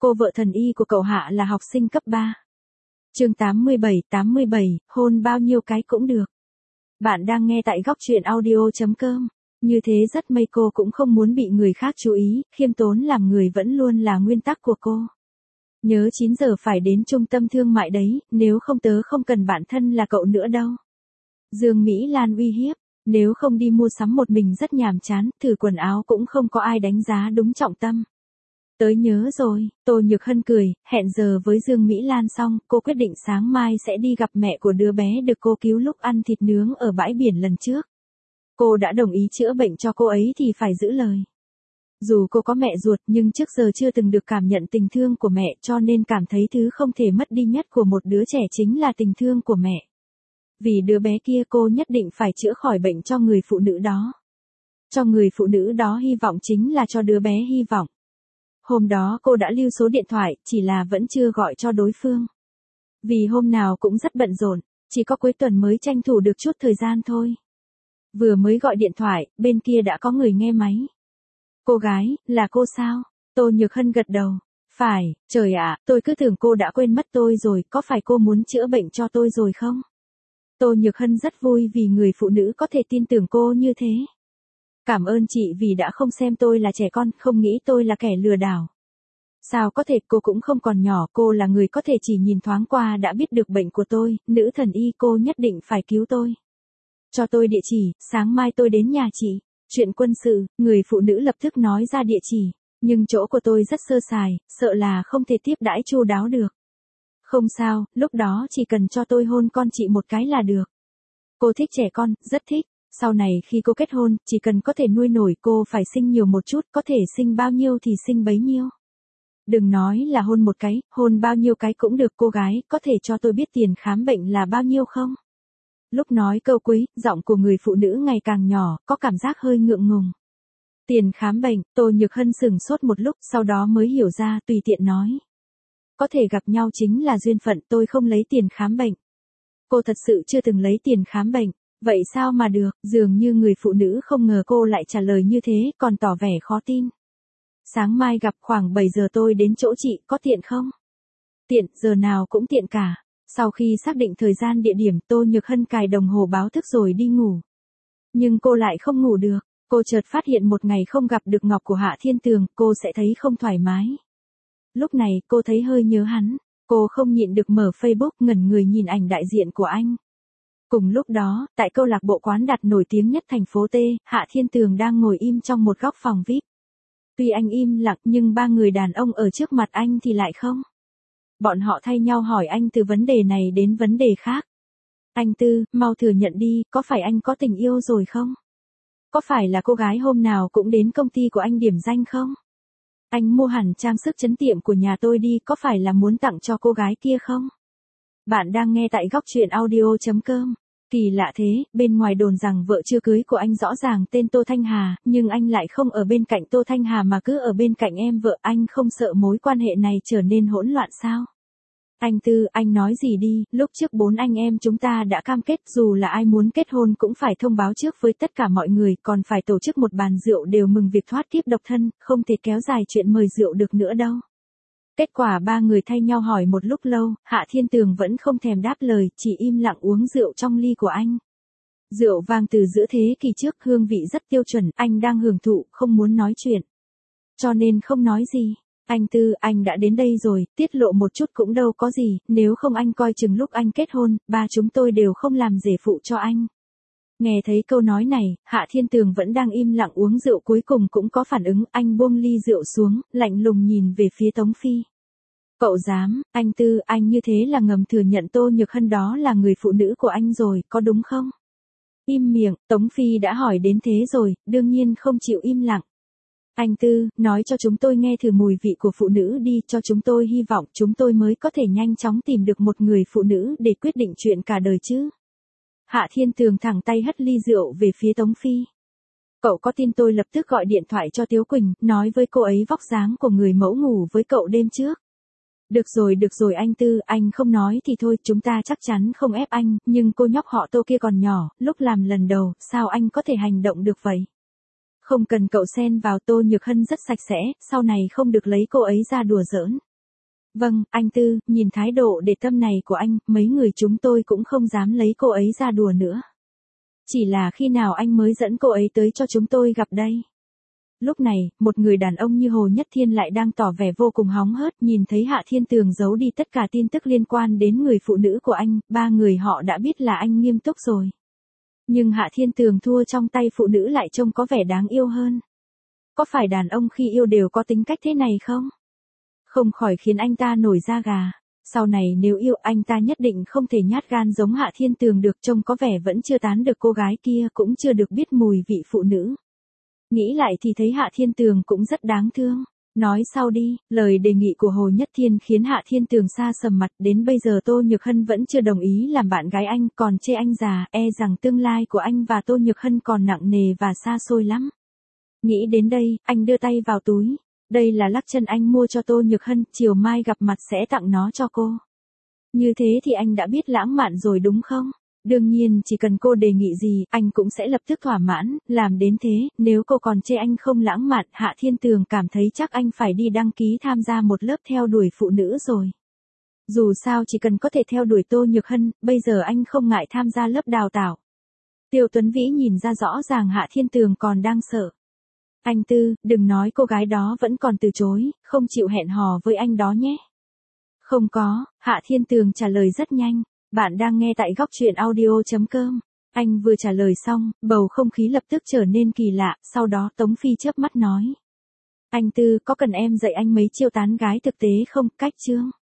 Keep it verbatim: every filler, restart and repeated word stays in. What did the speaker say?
Cô vợ thần y của cậu Hạ là học sinh cấp ba. Chương tám mươi bảy, tám mươi bảy, hôn bao nhiêu cái cũng được. Bạn đang nghe tại góc truyện audio chấm com. Như thế rất mây, cô cũng không muốn bị người khác chú ý, khiêm tốn làm người vẫn luôn là nguyên tắc của cô. Nhớ chín giờ phải đến trung tâm thương mại đấy, nếu không tớ không cần bạn thân là cậu nữa đâu. Dương Mỹ Lan uy hiếp, nếu không đi mua sắm một mình rất nhàm chán, thử quần áo cũng không có ai đánh giá đúng trọng tâm. Tớ nhớ rồi, Tô Nhược Hân cười, hẹn giờ với Dương Mỹ Lan xong, cô quyết định sáng mai sẽ đi gặp mẹ của đứa bé được cô cứu lúc ăn thịt nướng ở bãi biển lần trước. Cô đã đồng ý chữa bệnh cho cô ấy thì phải giữ lời. Dù cô có mẹ ruột nhưng trước giờ chưa từng được cảm nhận tình thương của mẹ, cho nên cảm thấy thứ không thể mất đi nhất của một đứa trẻ chính là tình thương của mẹ. Vì đứa bé kia cô nhất định phải chữa khỏi bệnh cho người phụ nữ đó. Cho người phụ nữ đó hy vọng chính là cho đứa bé hy vọng. Hôm đó cô đã lưu số điện thoại, chỉ là vẫn chưa gọi cho đối phương. Vì hôm nào cũng rất bận rộn, chỉ có cuối tuần mới tranh thủ được chút thời gian thôi. Vừa mới gọi điện thoại, bên kia đã có người nghe máy. Cô gái, là cô sao? Tô Nhược Hân gật đầu. Phải, trời ạ, tôi cứ tưởng cô đã quên mất tôi rồi, có phải cô muốn chữa bệnh cho tôi rồi không? Tô Nhược Hân rất vui vì người phụ nữ có thể tin tưởng cô như thế. Cảm ơn chị vì đã không xem tôi là trẻ con, không nghĩ tôi là kẻ lừa đảo. Sao có thể, cô cũng không còn nhỏ, cô là người có thể chỉ nhìn thoáng qua đã biết được bệnh của tôi, nữ thần y, cô nhất định phải cứu tôi. Cho tôi địa chỉ, sáng mai tôi đến nhà chị. Chuyện quân sự, người phụ nữ lập tức nói ra địa chỉ, nhưng chỗ của tôi rất sơ sài, sợ là không thể tiếp đãi chu đáo được. Không sao, lúc đó chỉ cần cho tôi hôn con chị một cái là được. Cô thích trẻ con, rất thích. Sau này khi cô kết hôn, chỉ cần có thể nuôi nổi cô phải sinh nhiều một chút, có thể sinh bao nhiêu thì sinh bấy nhiêu. Đừng nói là hôn một cái, hôn bao nhiêu cái cũng được. Cô gái, có thể cho tôi biết tiền khám bệnh là bao nhiêu không? Lúc nói câu cuối, giọng của người phụ nữ ngày càng nhỏ, có cảm giác hơi ngượng ngùng. Tiền khám bệnh, Tô Nhược Hân sửng sốt một lúc, sau đó mới hiểu ra, tùy tiện nói. Có thể gặp nhau chính là duyên phận, tôi không lấy tiền khám bệnh. Cô thật sự chưa từng lấy tiền khám bệnh. Vậy sao mà được, dường như người phụ nữ không ngờ cô lại trả lời như thế, còn tỏ vẻ khó tin. Sáng mai gặp khoảng bảy giờ tôi đến chỗ chị, có tiện không? Tiện, giờ nào cũng tiện cả. Sau khi xác định thời gian địa điểm, Tô Nhược Hân cài đồng hồ báo thức rồi đi ngủ. Nhưng cô lại không ngủ được, cô chợt phát hiện một ngày không gặp được ngọc của Hạ Thiên Tường, cô sẽ thấy không thoải mái. Lúc này, cô thấy hơi nhớ hắn, cô không nhịn được mở Facebook ngẩn người nhìn ảnh đại diện của anh. Cùng lúc đó, tại câu lạc bộ quán đặt nổi tiếng nhất thành phố T, Hạ Thiên Tường đang ngồi im trong một góc phòng vi ai pi. Tuy anh im lặng nhưng ba người đàn ông ở trước mặt anh thì lại không. Bọn họ thay nhau hỏi anh từ vấn đề này đến vấn đề khác. Anh Tư, mau thừa nhận đi, có phải anh có tình yêu rồi không? Có phải là cô gái hôm nào cũng đến công ty của anh điểm danh không? Anh mua hẳn trang sức trấn tiệm của nhà tôi đi, có phải là muốn tặng cho cô gái kia không? Bạn đang nghe tại góc truyện audio chấm com. Kỳ lạ thế, bên ngoài đồn rằng vợ chưa cưới của anh rõ ràng tên Tô Thanh Hà, nhưng anh lại không ở bên cạnh Tô Thanh Hà mà cứ ở bên cạnh em vợ. Anh không sợ mối quan hệ này trở nên hỗn loạn sao? Anh Tư, anh nói gì đi, lúc trước bốn anh em chúng ta đã cam kết dù là ai muốn kết hôn cũng phải thông báo trước với tất cả mọi người, còn phải tổ chức một bàn rượu đều mừng việc thoát kiếp độc thân, không thể kéo dài chuyện mời rượu được nữa đâu. Kết quả ba người thay nhau hỏi một lúc lâu, Hạ Thiên Tường vẫn không thèm đáp lời, chỉ im lặng uống rượu trong ly của anh. Rượu vang từ giữa thế kỷ trước, hương vị rất tiêu chuẩn, anh đang hưởng thụ, không muốn nói chuyện. Cho nên không nói gì. Anh Tư, anh đã đến đây rồi, tiết lộ một chút cũng đâu có gì, nếu không anh coi chừng lúc anh kết hôn, ba chúng tôi đều không làm rể phụ cho anh. Nghe thấy câu nói này, Hạ Thiên Tường vẫn đang im lặng uống rượu cuối cùng cũng có phản ứng, anh buông ly rượu xuống, lạnh lùng nhìn về phía Tống Phi. Cậu dám, anh Tư, anh như thế là ngầm thừa nhận Tô Nhược Hân đó là người phụ nữ của anh rồi, có đúng không? Im miệng, Tống Phi đã hỏi đến thế rồi, đương nhiên không chịu im lặng. Anh Tư, nói cho chúng tôi nghe thử mùi vị của phụ nữ đi, cho chúng tôi hy vọng chúng tôi mới có thể nhanh chóng tìm được một người phụ nữ để quyết định chuyện cả đời chứ. Hạ Thiên Tường thẳng tay hất ly rượu về phía Tống Phi. Cậu có tin tôi lập tức gọi điện thoại cho Tiếu Quỳnh, nói với cô ấy vóc dáng của người mẫu ngủ với cậu đêm trước. Được rồi, được rồi anh Tư, anh không nói thì thôi, chúng ta chắc chắn không ép anh, nhưng cô nhóc họ Tô kia còn nhỏ, lúc làm lần đầu, sao anh có thể hành động được vậy? Không cần cậu xen vào, Tô Nhược Hân rất sạch sẽ, sau này không được lấy cô ấy ra đùa giỡn. Vâng, anh Tư, nhìn thái độ để tâm này của anh, mấy người chúng tôi cũng không dám lấy cô ấy ra đùa nữa. Chỉ là khi nào anh mới dẫn cô ấy tới cho chúng tôi gặp đây? Lúc này, một người đàn ông như Hồ Nhất Thiên lại đang tỏ vẻ vô cùng hóng hớt, nhìn thấy Hạ Thiên Tường giấu đi tất cả tin tức liên quan đến người phụ nữ của anh, ba người họ đã biết là anh nghiêm túc rồi. Nhưng Hạ Thiên Tường thua trong tay phụ nữ lại trông có vẻ đáng yêu hơn. Có phải đàn ông khi yêu đều có tính cách thế này không? Không khỏi khiến anh ta nổi da gà. Sau này nếu yêu anh ta nhất định không thể nhát gan giống Hạ Thiên Tường được, trông có vẻ vẫn chưa tán được cô gái kia, cũng chưa được biết mùi vị phụ nữ. Nghĩ lại thì thấy Hạ Thiên Tường cũng rất đáng thương. Nói sau đi, lời đề nghị của Hồ Nhất Thiên khiến Hạ Thiên Tường xa sầm mặt, đến bây giờ Tô Nhược Hân vẫn chưa đồng ý làm bạn gái anh, còn chê anh già, e rằng tương lai của anh và Tô Nhược Hân còn nặng nề và xa xôi lắm. Nghĩ đến đây, anh đưa tay vào túi. Đây là lắc chân anh mua cho Tô Nhược Hân, chiều mai gặp mặt sẽ tặng nó cho cô. Như thế thì anh đã biết lãng mạn rồi đúng không? Đương nhiên chỉ cần cô đề nghị gì, anh cũng sẽ lập tức thỏa mãn, làm đến thế, nếu cô còn chê anh không lãng mạn, Hạ Thiên Tường cảm thấy chắc anh phải đi đăng ký tham gia một lớp theo đuổi phụ nữ rồi. Dù sao chỉ cần có thể theo đuổi Tô Nhược Hân, bây giờ anh không ngại tham gia lớp đào tạo. Tiêu Tuấn Vĩ nhìn ra rõ ràng Hạ Thiên Tường còn đang sợ. Anh Tư, đừng nói cô gái đó vẫn còn từ chối, không chịu hẹn hò với anh đó nhé. Không có, Hạ Thiên Tường trả lời rất nhanh. Bạn đang nghe tại góc truyện audio.com. Anh vừa trả lời xong, bầu không khí lập tức trở nên kỳ lạ, sau đó Tống Phi chớp mắt nói. Anh Tư, có cần em dạy anh mấy chiêu tán gái thực tế không, cách chương?